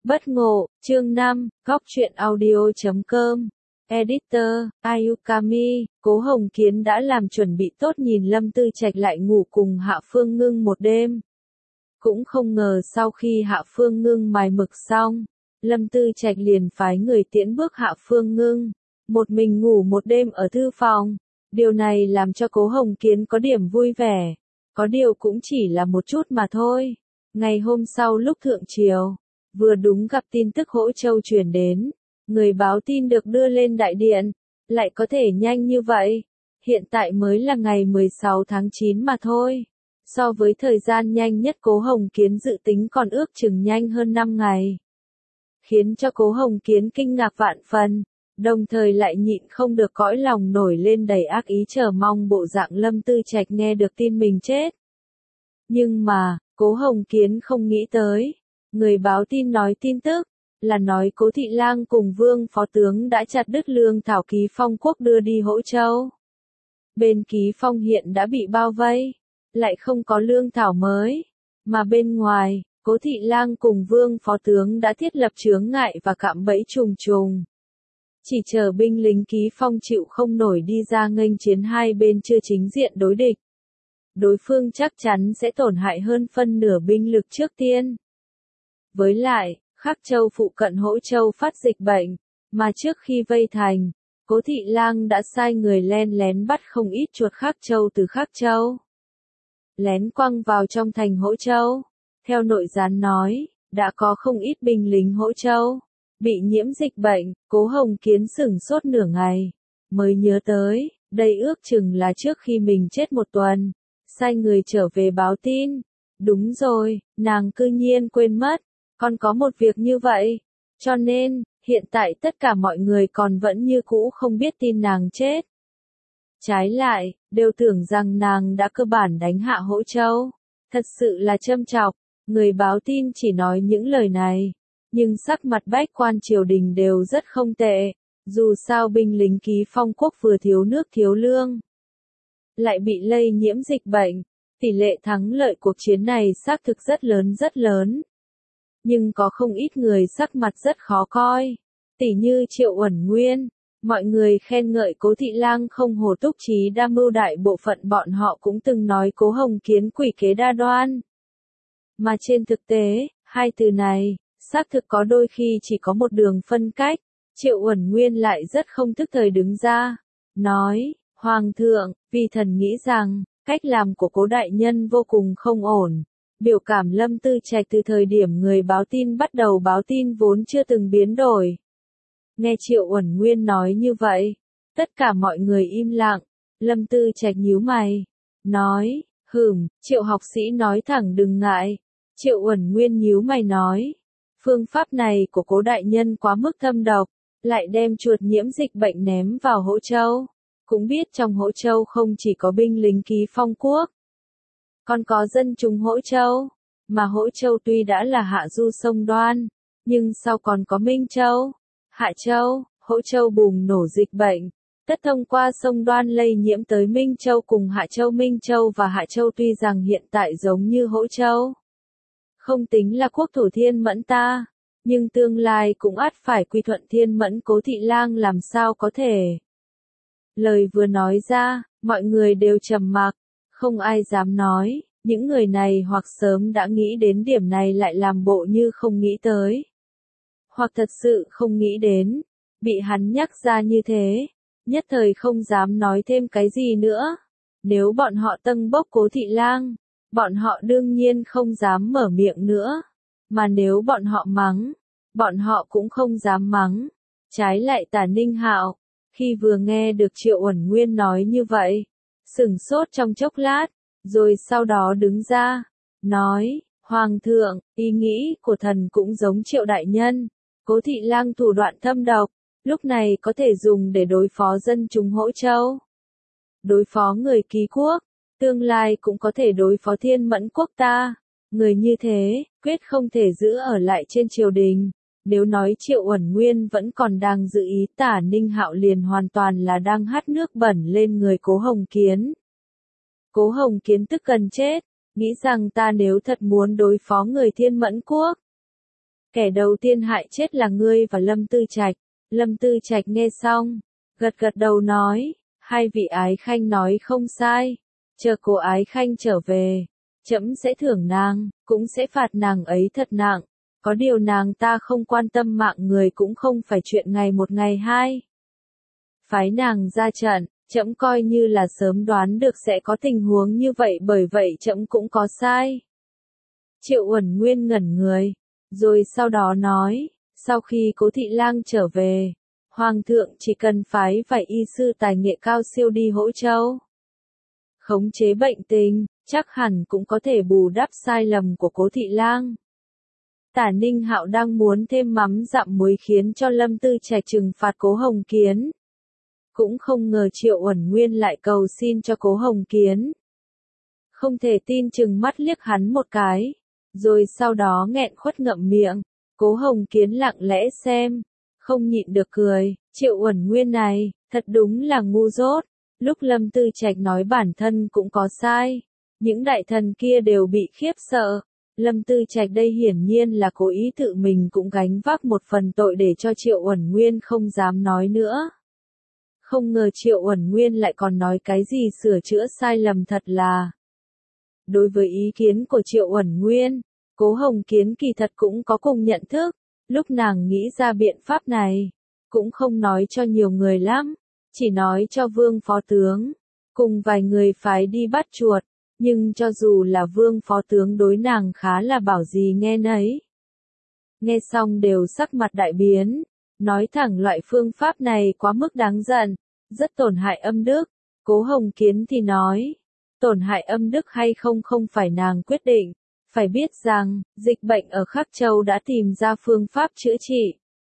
Bất ngộ, chương 5, góc truyện audio.com. Editor, Ayukami, Cố Hồng Kiến đã làm chuẩn bị tốt nhìn Lâm Tư Trạch lại ngủ cùng Hạ Phương Ngưng một đêm. Cũng không ngờ sau khi Hạ Phương Ngưng mài mực xong, Lâm Tư Trạch liền phái người tiễn bước Hạ Phương Ngưng, một mình ngủ một đêm ở thư phòng. Điều này làm cho Cố Hồng Kiến có điểm vui vẻ, có điều cũng chỉ là một chút mà thôi. Ngày hôm sau lúc thượng triều, vừa đúng gặp tin tức Hỗ Châu truyền đến, người báo tin được đưa lên đại điện, lại có thể nhanh như vậy. Hiện tại mới là ngày 16 tháng 9 mà thôi. So với thời gian nhanh nhất Cố Hồng Kiến dự tính còn ước chừng nhanh hơn 5 ngày. Khiến cho Cố Hồng Kiến kinh ngạc vạn phần, đồng thời lại nhịn không được cõi lòng nổi lên đầy ác ý chờ mong bộ dạng Lâm Tư Trạch nghe được tin mình chết. Nhưng mà, Cố Hồng Kiến không nghĩ tới, người báo tin nói tin tức, là nói Cố Thị Lang cùng Vương Phó Tướng đã chặt đứt lương thảo Ký Phong quốc đưa đi Hỗ Châu. Bên Ký Phong hiện đã bị bao vây, lại không có lương thảo mới, mà bên ngoài, Cố Thị Lang cùng Vương Phó Tướng đã thiết lập chướng ngại và cạm bẫy trùng trùng. Chỉ chờ binh lính Ký Phong chịu không nổi đi ra nghênh chiến, hai bên chưa chính diện đối địch. Đối phương chắc chắn sẽ tổn hại hơn phân nửa binh lực trước tiên. Với lại, Khắc Châu phụ cận Hỗ Châu phát dịch bệnh, mà trước khi vây thành, Cố Thị Lang đã sai người len lén bắt không ít chuột Khắc Châu từ Khắc Châu. Lén quăng vào trong thành Hỗ Châu. Theo nội gián nói, đã có không ít binh lính Hỗ Châu bị nhiễm dịch bệnh. Cố Hồng Kiến sửng sốt nửa ngày, mới nhớ tới, đây ước chừng là trước khi mình chết một tuần, sai người trở về báo tin. Đúng rồi, nàng cư nhiên quên mất, còn có một việc như vậy, cho nên, hiện tại tất cả mọi người còn vẫn như cũ không biết tin nàng chết. Trái lại, đều tưởng rằng nàng đã cơ bản đánh hạ Hỗ Châu. Thật sự là châm chọc, người báo tin chỉ nói những lời này, nhưng sắc mặt bách quan triều đình đều rất không tệ, dù sao binh lính Ký Phong quốc vừa thiếu nước thiếu lương, lại bị lây nhiễm dịch bệnh, tỷ lệ thắng lợi cuộc chiến này xác thực rất lớn rất lớn. Nhưng có không ít người sắc mặt rất khó coi, tỉ như Triệu Uẩn Nguyên, mọi người khen ngợi Cố Thị Lang không hổ túc trí đa mưu, đại bộ phận bọn họ cũng từng nói Cố Hồng Kiến quỷ kế đa đoan. Mà trên thực tế, hai từ này, xác thực có đôi khi chỉ có một đường phân cách. Triệu Uẩn Nguyên lại rất không thức thời đứng ra, nói, Hoàng thượng, vì thần nghĩ rằng, cách làm của Cố đại nhân vô cùng không ổn. Biểu cảm Lâm Tư Trạch từ thời điểm người báo tin bắt đầu báo tin vốn chưa từng biến đổi. Nghe Triệu Uẩn Nguyên nói như vậy, tất cả mọi người im lặng. Lâm Tư Trạch nhíu mày, nói, Triệu học sĩ nói thẳng đừng ngại. Triệu Uẩn Nguyên nhíu mày nói, phương pháp này của Cố đại nhân quá mức thâm độc, lại đem chuột nhiễm dịch bệnh ném vào Hỗ Châu. Cũng biết trong Hỗ Châu không chỉ có binh lính Ký Phong quốc, còn có dân chúng Hỗ Châu, mà Hỗ Châu tuy đã là hạ du sông Đoan, nhưng sau còn có Minh Châu, Hạ Châu. Hỗ Châu bùng nổ dịch bệnh, tất thông qua sông Đoan lây nhiễm tới Minh Châu cùng Hạ Châu. Minh Châu và Hạ Châu tuy rằng hiện tại giống như Hỗ Châu, không tính là quốc thổ Thiên Mẫn ta, nhưng tương lai cũng ắt phải quy thuận Thiên Mẫn. Cố Thị Lang làm sao có thể. Lời vừa nói ra, mọi người đều trầm mặc, không ai dám nói. Những người này hoặc sớm đã nghĩ đến điểm này lại làm bộ như không nghĩ tới, hoặc thật sự không nghĩ đến, bị hắn nhắc ra như thế, nhất thời không dám nói thêm cái gì nữa. Nếu bọn họ tâng bốc Cố Thị Lang, bọn họ đương nhiên không dám mở miệng nữa, mà nếu bọn họ mắng, bọn họ cũng không dám mắng. Trái lại Tả Ninh Hạo, khi vừa nghe được Triệu Uẩn Nguyên nói như vậy, sửng sốt trong chốc lát, rồi sau đó đứng ra, nói, Hoàng thượng, ý nghĩ của thần cũng giống Triệu đại nhân. Cố Thị Lang thủ đoạn thâm độc, lúc này có thể dùng để đối phó dân chúng Hỗ Châu, đối phó người Ký quốc, tương lai cũng có thể đối phó Thiên Mẫn quốc ta. Người như thế, quyết không thể giữ ở lại trên triều đình. Nếu nói Triệu Uẩn Nguyên vẫn còn đang giữ ý, Tả Ninh Hạo liền hoàn toàn là đang hắt nước bẩn lên người Cố Hồng Kiến. Cố Hồng Kiến tức gần chết, nghĩ rằng ta nếu thật muốn đối phó người Thiên Mẫn quốc, Kẻ đầu tiên hại chết là ngươi và Lâm Tư Trạch. Lâm Tư Trạch nghe xong, gật gật đầu nói, hai vị ái khanh nói không sai, chờ cô ái khanh trở về, trẫm sẽ thưởng nàng, cũng sẽ phạt nàng ấy thật nặng, có điều nàng ta không quan tâm mạng người cũng không phải chuyện ngày một ngày hai. Phái nàng ra trận, trẫm coi như là sớm đoán được sẽ có tình huống như vậy, bởi vậy trẫm cũng có sai. Triệu Uẩn Nguyên ngẩn người, rồi sau đó nói, sau khi Cố Thị Lang trở về, Hoàng thượng chỉ cần phái vài y sư tài nghệ cao siêu đi Hỗ Châu khống chế bệnh tình, chắc hẳn cũng có thể bù đắp sai lầm của Cố Thị Lang. Tả Ninh Hạo đang muốn thêm mắm dặm muối khiến cho Lâm Tư Trạch trừng phạt Cố Hồng Kiến. Cũng không ngờ Triệu Uẩn Nguyên lại cầu xin cho Cố Hồng Kiến. Không thể tin chừng mắt liếc hắn một cái, rồi sau đó nghẹn khuất ngậm miệng. Cố Hồng Kiến lặng lẽ xem, không nhịn được cười, Triệu Uẩn Nguyên này, thật đúng là ngu dốt. Lúc Lâm Tư Trạch nói bản thân cũng có sai, những đại thần kia đều bị khiếp sợ. Lâm Tư Trạch đây hiển nhiên là cố ý tự mình cũng gánh vác một phần tội để cho Triệu Uẩn Nguyên không dám nói nữa. Không ngờ Triệu Uẩn Nguyên lại còn nói cái gì sửa chữa sai lầm, thật là. Đối với ý kiến của Triệu Uẩn Nguyên, Cố Hồng Kiến kỳ thật cũng có cùng nhận thức, lúc nàng nghĩ ra biện pháp này, cũng không nói cho nhiều người lắm, chỉ nói cho Vương Phó Tướng, cùng vài người phái đi bắt chuột, nhưng cho dù là Vương Phó Tướng đối nàng khá là bảo gì nghe nấy. Nghe xong đều sắc mặt đại biến, nói thẳng loại phương pháp này quá mức đáng giận, rất tổn hại âm đức. Cố Hồng Kiến thì nói, tổn hại âm đức hay không không phải nàng quyết định, phải biết rằng, dịch bệnh ở Khắc Châu đã tìm ra phương pháp chữa trị.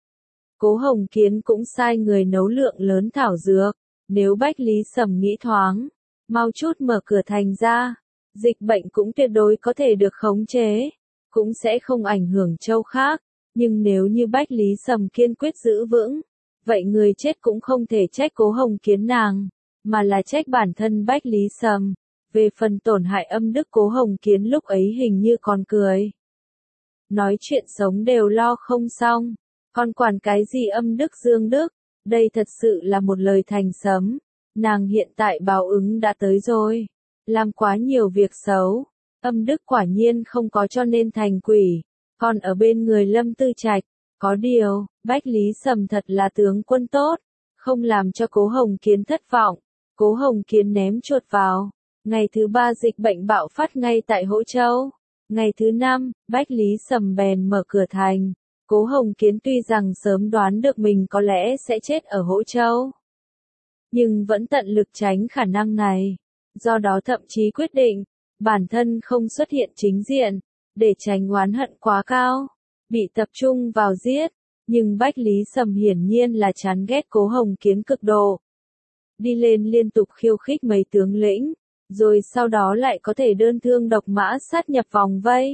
Cố Hồng Kiến cũng sai người nấu lượng lớn thảo dược, nếu Bách Lý Sầm nghĩ thoáng, mau chút mở cửa thành ra, dịch bệnh cũng tuyệt đối có thể được khống chế, cũng sẽ không ảnh hưởng châu khác, nhưng nếu như Bách Lý Sầm kiên quyết giữ vững, vậy người chết cũng không thể trách Cố Hồng Kiến nàng, mà là trách bản thân Bách Lý Sầm. Về phần tổn hại âm đức, Cố Hồng Kiến lúc ấy hình như còn cười. Nói chuyện sống đều lo không xong, còn quản cái gì âm đức dương đức, đây thật sự là một lời thành sấm. Nàng hiện tại báo ứng đã tới rồi, làm quá nhiều việc xấu, âm đức quả nhiên không có cho nên thành quỷ, còn ở bên người Lâm Tư Trạch, có điều, Bách Lý Sầm thật là tướng quân tốt, không làm cho Cố Hồng Kiến thất vọng. Cố Hồng Kiến ném chuột vào. Ngày thứ 3 dịch bệnh bạo phát ngay tại Hỗ Châu. Ngày thứ 5, Bách Lý Sầm bèn mở cửa thành. Cố Hồng Kiến tuy rằng sớm đoán được mình có lẽ sẽ chết ở Hỗ Châu, nhưng vẫn tận lực tránh khả năng này. Do đó thậm chí quyết định, bản thân không xuất hiện chính diện, để tránh oán hận quá cao, bị tập trung vào giết. Nhưng Bách Lý Sầm hiển nhiên là chán ghét Cố Hồng Kiến cực độ. Đi lên liên tục khiêu khích mấy tướng lĩnh, rồi sau đó lại có thể đơn thương độc mã sát nhập vòng vây.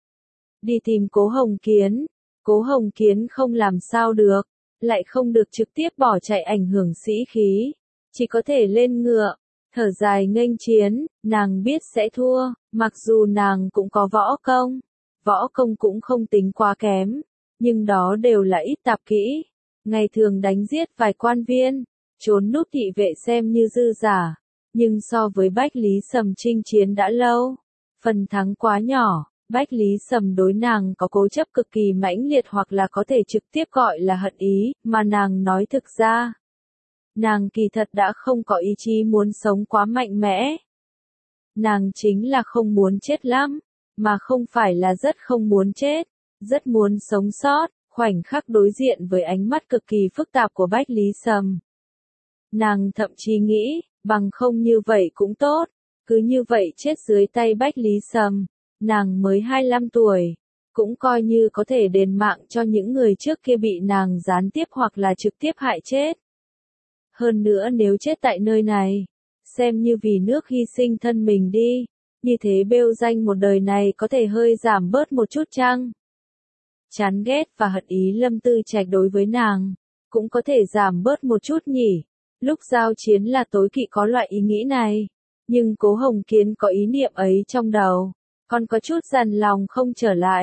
Đi tìm Cố Hồng Kiến, Cố Hồng Kiến không làm sao được, lại không được trực tiếp bỏ chạy ảnh hưởng sĩ khí, chỉ có thể lên ngựa, thở dài nghênh chiến. Nàng biết sẽ thua, mặc dù nàng cũng có võ công cũng không tính quá kém, nhưng đó đều là ít tạp kỹ, ngày thường đánh giết vài quan viên, trốn núp thị vệ xem như dư giả. Nhưng so với Bách Lý Sầm chinh chiến đã lâu, phần thắng quá nhỏ, Bách Lý Sầm đối nàng có cố chấp cực kỳ mãnh liệt, hoặc là có thể trực tiếp gọi là hận ý, mà nàng nói thực ra. Nàng kỳ thật đã không có ý chí muốn sống quá mạnh mẽ. Nàng chính là không muốn chết lắm, mà không phải là rất không muốn chết, rất muốn sống sót. Khoảnh khắc đối diện với ánh mắt cực kỳ phức tạp của Bách Lý Sầm, nàng thậm chí nghĩ, bằng không như vậy cũng tốt, cứ như vậy chết dưới tay Bách Lý Sầm, nàng mới 25 tuổi, cũng coi như có thể đền mạng cho những người trước kia bị nàng gián tiếp hoặc là trực tiếp hại chết. Hơn nữa nếu chết tại nơi này, xem như vì nước hy sinh thân mình đi, như thế bêu danh một đời này có thể hơi giảm bớt một chút chăng? Chán ghét và hận ý Lâm Tư Trạch đối với nàng, cũng có thể giảm bớt một chút nhỉ. Lúc giao chiến là tối kỵ có loại ý nghĩ này, nhưng Cố Hồng Kiến có ý niệm ấy trong đầu, còn có chút dằn lòng không trở lại.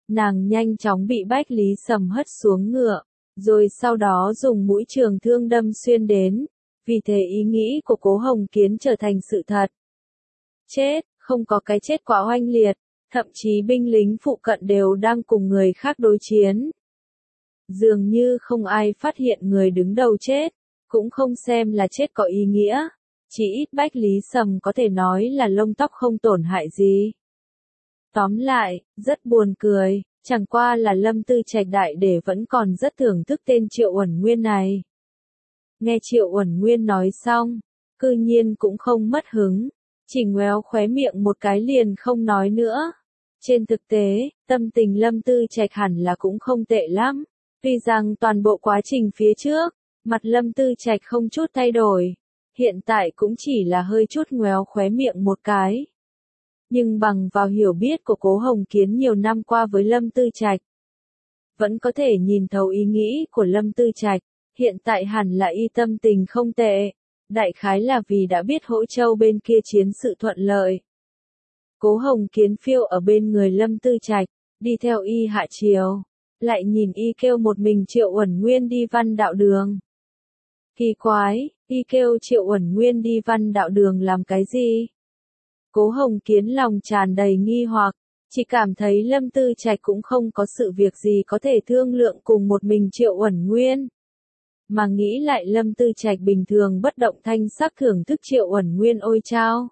Nàng nhanh chóng bị Bách Lý Sầm hất xuống ngựa, rồi sau đó dùng mũi trường thương đâm xuyên đến, vì thế ý nghĩ của Cố Hồng Kiến trở thành sự thật. Chết, không có cái chết quá oanh liệt, thậm chí binh lính phụ cận đều đang cùng người khác đối chiến. Dường như không ai phát hiện người đứng đầu chết, cũng không xem là chết có ý nghĩa, chỉ ít Bách Lý Sầm có thể nói là lông tóc không tổn hại gì. Tóm lại, rất buồn cười, chẳng qua là Lâm Tư Trạch đại để vẫn còn rất thưởng thức tên Triệu Uẩn Nguyên này. Nghe Triệu Uẩn Nguyên nói xong, cư nhiên cũng không mất hứng, chỉ ngoéo khóe miệng một cái liền không nói nữa. Trên thực tế, tâm tình Lâm Tư Trạch hẳn là cũng không tệ lắm, tuy rằng toàn bộ quá trình phía trước, mặt Lâm Tư Trạch không chút thay đổi, hiện tại cũng chỉ là hơi chút ngoéo khóe miệng một cái. Nhưng bằng vào hiểu biết của Cố Hồng Kiến nhiều năm qua với Lâm Tư Trạch, vẫn có thể nhìn thấu ý nghĩ của Lâm Tư Trạch, hiện tại hẳn là y tâm tình không tệ, đại khái là vì đã biết Hỗ Châu bên kia chiến sự thuận lợi. Cố Hồng Kiến phiêu ở bên người Lâm Tư Trạch, đi theo y hạ chiều, lại nhìn y kêu một mình Triệu Uẩn Nguyên đi Văn Đạo Đường. Kỳ quái, y kêu Triệu Uẩn Nguyên đi Văn Đạo Đường làm cái gì? Cố Hồng Kiến lòng tràn đầy nghi hoặc, chỉ cảm thấy Lâm Tư Trạch cũng không có sự việc gì có thể thương lượng cùng một mình Triệu Uẩn Nguyên. Mà nghĩ lại Lâm Tư Trạch bình thường bất động thanh sắc thưởng thức Triệu Uẩn Nguyên ôi chao.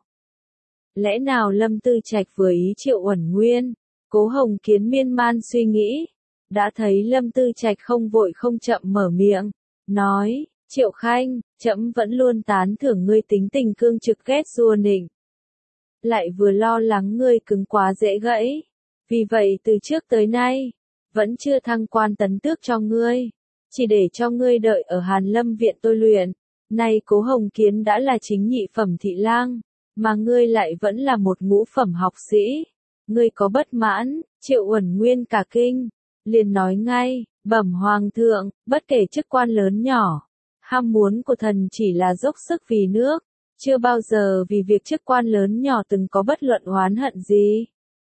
Lẽ nào Lâm Tư Trạch vừa ý Triệu Uẩn Nguyên? Cố Hồng Kiến miên man suy nghĩ, đã thấy Lâm Tư Trạch không vội không chậm mở miệng, nói, Triệu Khanh, trẫm vẫn luôn tán thưởng ngươi tính tình cương trực ghét rua nịnh. Lại vừa lo lắng ngươi cứng quá dễ gãy, vì vậy từ trước tới nay, vẫn chưa thăng quan tấn tước cho ngươi, chỉ để cho ngươi đợi ở Hàn Lâm viện tôi luyện. Nay Cố Hồng Kiến đã là chính nhị phẩm thị lang, mà ngươi lại vẫn là một ngũ phẩm học sĩ. Ngươi có bất mãn? Triệu Uẩn Nguyên cả kinh, liền nói ngay, bẩm hoàng thượng, bất kể chức quan lớn nhỏ, ham muốn của thần chỉ là dốc sức vì nước, chưa bao giờ vì việc chức quan lớn nhỏ từng có bất luận oán hận gì.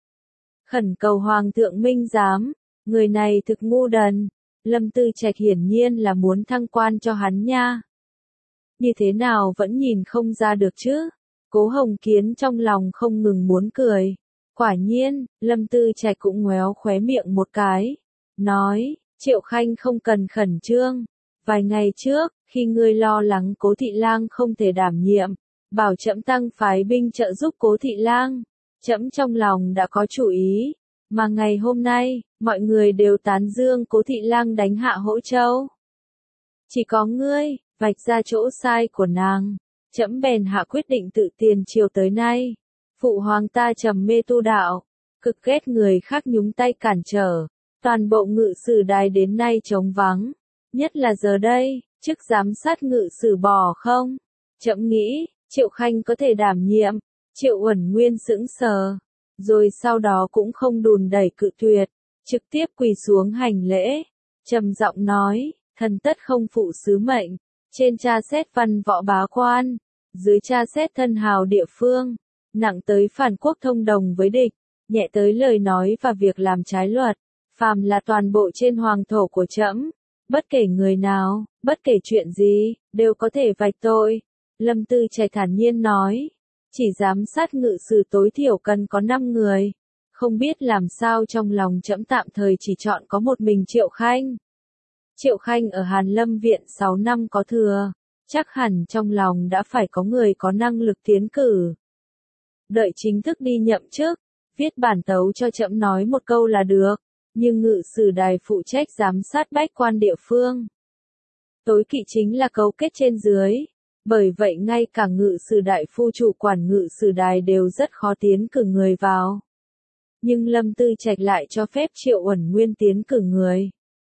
Khẩn cầu hoàng thượng minh giám, người này thực ngu đần. Lâm Tư Trạch hiển nhiên là muốn thăng quan cho hắn nha. Như thế nào vẫn nhìn không ra được chứ? Cố Hồng Kiến trong lòng không ngừng muốn cười. Quả nhiên, Lâm Tư Trạch cũng ngoéo khóe miệng một cái. Nói, Triệu Khanh không cần khẩn trương. Vài ngày trước, khi ngươi lo lắng Cố Thị Lang không thể đảm nhiệm, bảo trẫm tăng phái binh trợ giúp Cố Thị Lang, trẫm trong lòng đã có chủ ý. Mà ngày hôm nay, mọi người đều tán dương Cố Thị Lang đánh hạ Hỗ Châu. Chỉ có ngươi, vạch ra chỗ sai của nàng, trẫm bèn hạ quyết định tự tiền triều tới nay. Phụ hoàng ta trầm mê tu đạo, cực ghét người khác nhúng tay cản trở, toàn bộ ngự sử đài đến nay trống vắng. Nhất là giờ đây, chức giám sát ngự sử bỏ không? Trẫm nghĩ, Triệu Khanh có thể đảm nhiệm. Triệu Uẩn Nguyên sững sờ, rồi sau đó cũng không đùn đẩy cự tuyệt, trực tiếp quỳ xuống hành lễ, trầm giọng nói, thần tất không phụ sứ mệnh, trên tra xét văn võ bá quan, dưới tra xét thân hào địa phương, nặng tới phản quốc thông đồng với địch, nhẹ tới lời nói và việc làm trái luật, phàm là toàn bộ trên hoàng thổ của trẫm, bất kể người nào, bất kể chuyện gì, đều có thể vạch tội. Lâm Tư Trạch thản nhiên nói, chỉ giám sát ngự sử tối thiểu cần có 5 người, không biết làm sao trong lòng trẫm tạm thời chỉ chọn có một mình Triệu Khanh. Triệu Khanh ở Hàn Lâm viện 6 năm có thừa, chắc hẳn trong lòng đã phải có người có năng lực tiến cử. Đợi chính thức đi nhậm chức, viết bản tấu cho trẫm nói một câu là được, nhưng ngự sử đài phụ trách giám sát bách quan địa phương. Tối kỵ chính là cấu kết trên dưới, bởi vậy ngay cả ngự sử đại phu chủ quản ngự sử đài đều rất khó tiến cử người vào. Nhưng Lâm Tư Trạch lại cho phép Triệu Uẩn Nguyên tiến cử người.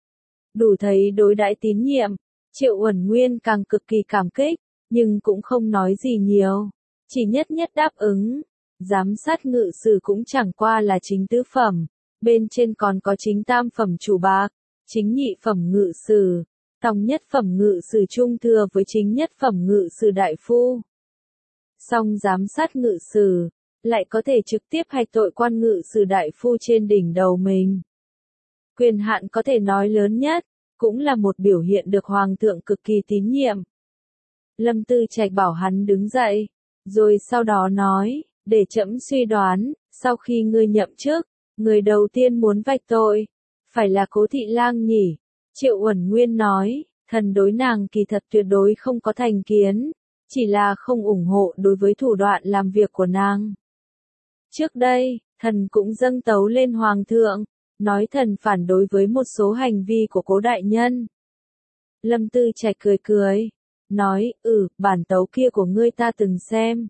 Đủ thấy đối đãi tín nhiệm, Triệu Uẩn Nguyên càng cực kỳ cảm kích, nhưng cũng không nói gì nhiều, chỉ nhất nhất đáp ứng. Giám sát ngự sử cũng chẳng qua là chính tứ phẩm, bên trên còn có chính tam phẩm chủ bạc, chính nhị phẩm ngự sử, tòng nhất phẩm ngự sử trung thừa với chính nhất phẩm ngự sử đại phu. Song giám sát ngự sử, lại có thể trực tiếp hạch tội quan ngự sử đại phu trên đỉnh đầu mình. quyền hạn có thể nói lớn nhất, cũng là một biểu hiện được hoàng thượng cực kỳ tín nhiệm. Lâm Tư Trạch bảo hắn đứng dậy, rồi sau đó nói, để trẫm suy đoán, sau khi ngươi nhậm chức, người đầu tiên muốn vạch tội, phải là Cố Thị Lang nhỉ? Triệu Uẩn Nguyên nói, thần đối nàng kỳ thật tuyệt đối không có thành kiến, chỉ là không ủng hộ đối với thủ đoạn làm việc của nàng. Trước đây, thần cũng dâng tấu lên hoàng thượng, nói thần phản đối với một số hành vi của Cố đại nhân. Lâm Tư Trạch cười cười, nói, bản tấu kia của ngươi ta từng xem.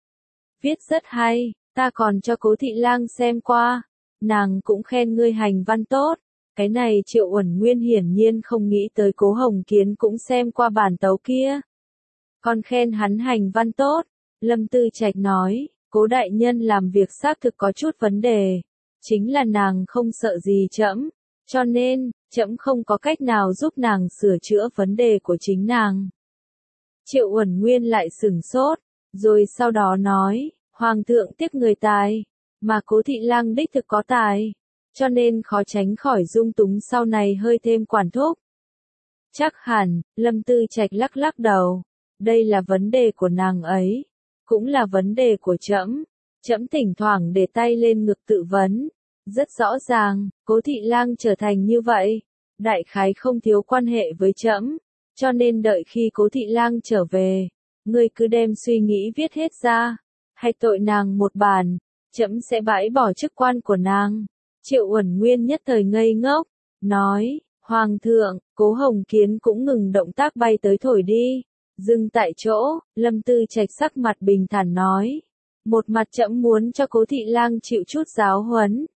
Viết rất hay, ta còn cho Cố Thị Lang xem qua, nàng cũng khen ngươi hành văn tốt. Cái này Triệu Uẩn Nguyên hiển nhiên không nghĩ tới Cố Hồng Kiến cũng xem qua bản tấu kia. Còn khen hắn hành văn tốt, Lâm Tư Trạch nói, Cố đại nhân làm việc xác thực có chút vấn đề, chính là nàng không sợ gì trẫm, cho nên, trẫm không có cách nào giúp nàng sửa chữa vấn đề của chính nàng. Triệu Uẩn Nguyên lại sửng sốt, rồi sau đó nói, Hoàng thượng tiếc người tài, mà Cố Thị Lang đích thực có tài, cho nên khó tránh khỏi dung túng sau này hơi thêm quản thúc. Chắc hẳn, Lâm Tư Trạch lắc lắc đầu, đây là vấn đề của nàng ấy, cũng là vấn đề của trẫm. Trẫm thỉnh thoảng để tay lên ngực tự vấn, rất rõ ràng, Cố Thị Lang trở thành như vậy, đại khái không thiếu quan hệ với trẫm, cho nên đợi khi Cố Thị Lang trở về, ngươi cứ đem suy nghĩ viết hết ra, hay tội nàng một bản, trẫm sẽ bãi bỏ chức quan của nàng. Triệu Uẩn Nguyên nhất thời ngây ngốc, nói, Hoàng thượng, Cố Hồng Kiến cũng ngừng động tác bay tới thổi đi, dừng tại chỗ, Lâm Tư Trạch sắc mặt bình thản nói, một mặt trẫm muốn cho Cố Thị Lang chịu chút giáo huấn.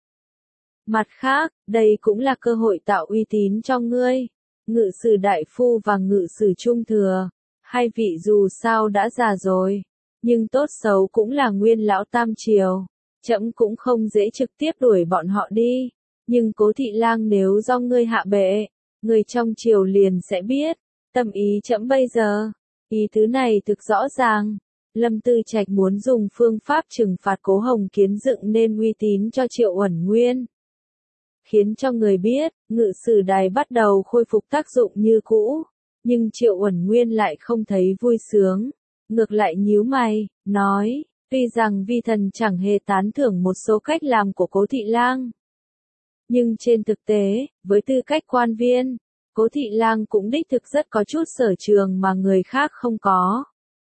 Mặt khác, đây cũng là cơ hội tạo uy tín cho ngươi, ngự sử đại phu và ngự sử trung thừa, hai vị dù sao đã già rồi, nhưng tốt xấu cũng là nguyên lão tam triều. Trẫm cũng không dễ trực tiếp đuổi bọn họ đi, nhưng Cố Thị Lang nếu do ngươi hạ bệ, người trong triều liền sẽ biết, tâm ý trẫm bây giờ, ý thứ này thực rõ ràng. Lâm Tư Trạch muốn dùng phương pháp trừng phạt Cố Hồng Kiến dựng nên uy tín cho Triệu Uẩn Nguyên, khiến cho người biết, ngự sử đài bắt đầu khôi phục tác dụng như cũ, nhưng Triệu Uẩn Nguyên lại không thấy vui sướng, ngược lại nhíu mày, nói, tuy rằng vi thần chẳng hề tán thưởng một số cách làm của Cố Thị Lang, nhưng trên thực tế, với tư cách quan viên, Cố Thị Lang cũng đích thực rất có chút sở trường mà người khác không có.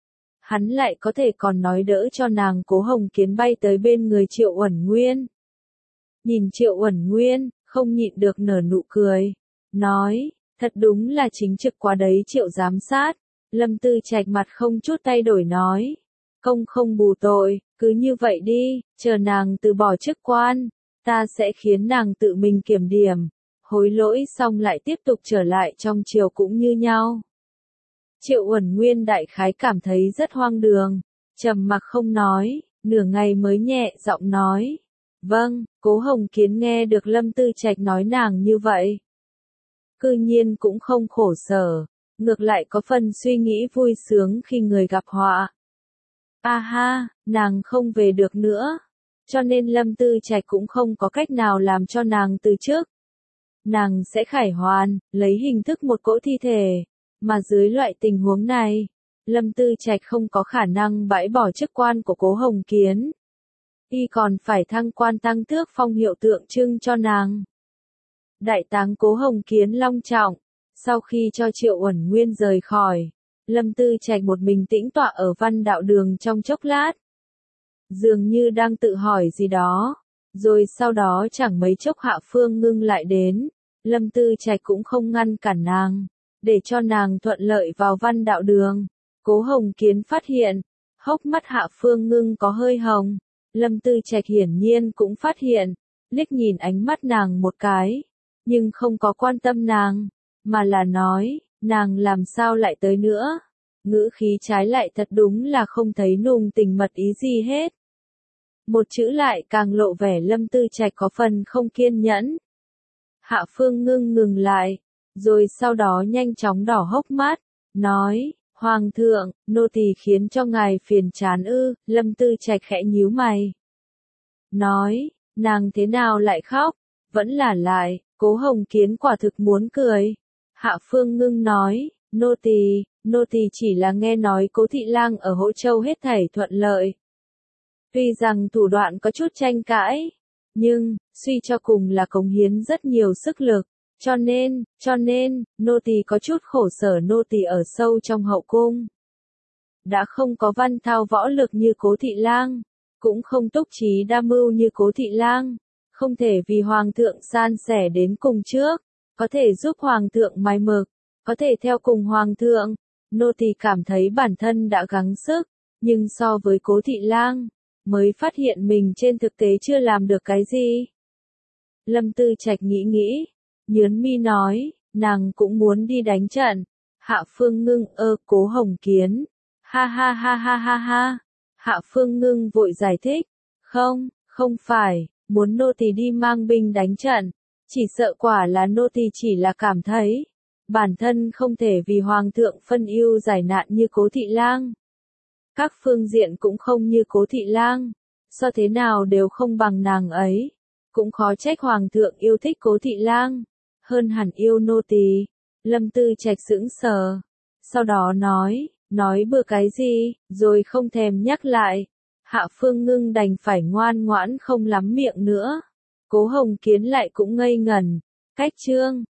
Hắn lại có thể còn nói đỡ cho nàng Cố Hồng Kiến bay tới bên người Triệu Uẩn Nguyên. Nhìn Triệu Uẩn Nguyên, không nhịn được nở nụ cười, nói, thật đúng là chính trực quá đấy Triệu giám sát. Lâm Tư Trạch mặt không chút thay đổi nói, công không bù tội, cứ như vậy đi, chờ nàng từ bỏ chức quan, ta sẽ khiến nàng tự mình kiểm điểm, hối lỗi xong lại tiếp tục trở lại trong triều cũng như nhau. Triệu Uẩn Nguyên đại khái cảm thấy rất hoang đường, trầm mặc không nói, nửa ngày mới nhẹ giọng nói, vâng. Cố Hồng Kiến nghe được Lâm Tư Trạch nói nàng như vậy, cư nhiên cũng không khổ sở, ngược lại có phần suy nghĩ vui sướng khi người gặp họa. A ha, nàng không về được nữa, cho nên Lâm Tư Trạch cũng không có cách nào làm cho nàng từ chức. Nàng sẽ khải hoàn, lấy hình thức một cỗ thi thể, mà dưới loại tình huống này, Lâm Tư Trạch không có khả năng bãi bỏ chức quan của Cố Hồng Kiến. Y còn phải thăng quan tăng tước phong hiệu tượng trưng cho nàng. Đại táng Cố Hồng Kiến long trọng, sau khi cho Triệu Uẩn Nguyên rời khỏi, Lâm Tư Trạch một mình tĩnh tọa ở Văn Đạo Đường trong chốc lát. Dường như đang tự hỏi gì đó, rồi sau đó chẳng mấy chốc Hạ Phương Ngưng lại đến, Lâm Tư Trạch cũng không ngăn cản nàng, để cho nàng thuận lợi vào Văn Đạo Đường. Cố Hồng Kiến phát hiện, hốc mắt Hạ Phương Ngưng có hơi hồng, Lâm Tư Trạch hiển nhiên cũng phát hiện, liếc nhìn ánh mắt nàng một cái, nhưng không có quan tâm nàng, mà là nói, nàng làm sao lại tới nữa. Ngữ khí trái lại thật đúng là không thấy nùng tình mật ý gì hết. Một chữ lại càng lộ vẻ Lâm Tư Trạch có phần không kiên nhẫn. Hạ Phương Ngưng ngừng lại, rồi sau đó nhanh chóng đỏ hốc mắt, nói, Hoàng thượng, nô tỳ khiến cho ngài phiền chán ư? Lâm Tư Trạch khẽ nhíu mày. Nói, nàng thế nào lại khóc? Vẫn là lại, Cố Hồng Kiến quả thực muốn cười. Hạ Phương Ngưng nói, nô tỳ chỉ là nghe nói Cố thị lang ở Hỗ Châu hết thảy thuận lợi. Tuy rằng thủ đoạn có chút tranh cãi, nhưng, suy cho cùng là cống hiến rất nhiều sức lực, cho nên, nô tỳ có chút khổ sở nô tỳ ở sâu trong hậu cung. Đã không có văn thao võ lực như Cố thị lang, cũng không túc trí đa mưu như Cố thị lang, không thể vì hoàng thượng san sẻ đến cùng trước, có thể giúp hoàng thượng mài mực, có thể theo cùng hoàng thượng, nô tỳ cảm thấy bản thân đã gắng sức, nhưng so với Cố thị lang, mới phát hiện mình trên thực tế chưa làm được cái gì. Lâm Tư Trạch nghĩ, nhớn mi nói, nàng cũng muốn đi đánh trận. Hạ Phương Ngưng Cố Hồng Kiến. Ha ha ha ha ha ha. Hạ Phương Ngưng vội giải thích. Không phải, muốn nô tỳ đi mang binh đánh trận. Chỉ sợ quả là nô tỳ chỉ là cảm thấy, bản thân không thể vì hoàng thượng phân ưu giải nạn như Cố thị lang. Các phương diện cũng không như Cố thị lang, so thế nào đều không bằng nàng ấy. Cũng khó trách hoàng thượng yêu thích Cố thị lang, hơn hẳn yêu nô tỳ. Lâm Tư Trạch sững sờ, sau đó nói bừa cái gì, rồi không thèm nhắc lại. Hạ Phương Ngưng đành phải ngoan ngoãn không lắm miệng nữa. Cố Hồng Kiến lại cũng ngây ngẩn. Cách chương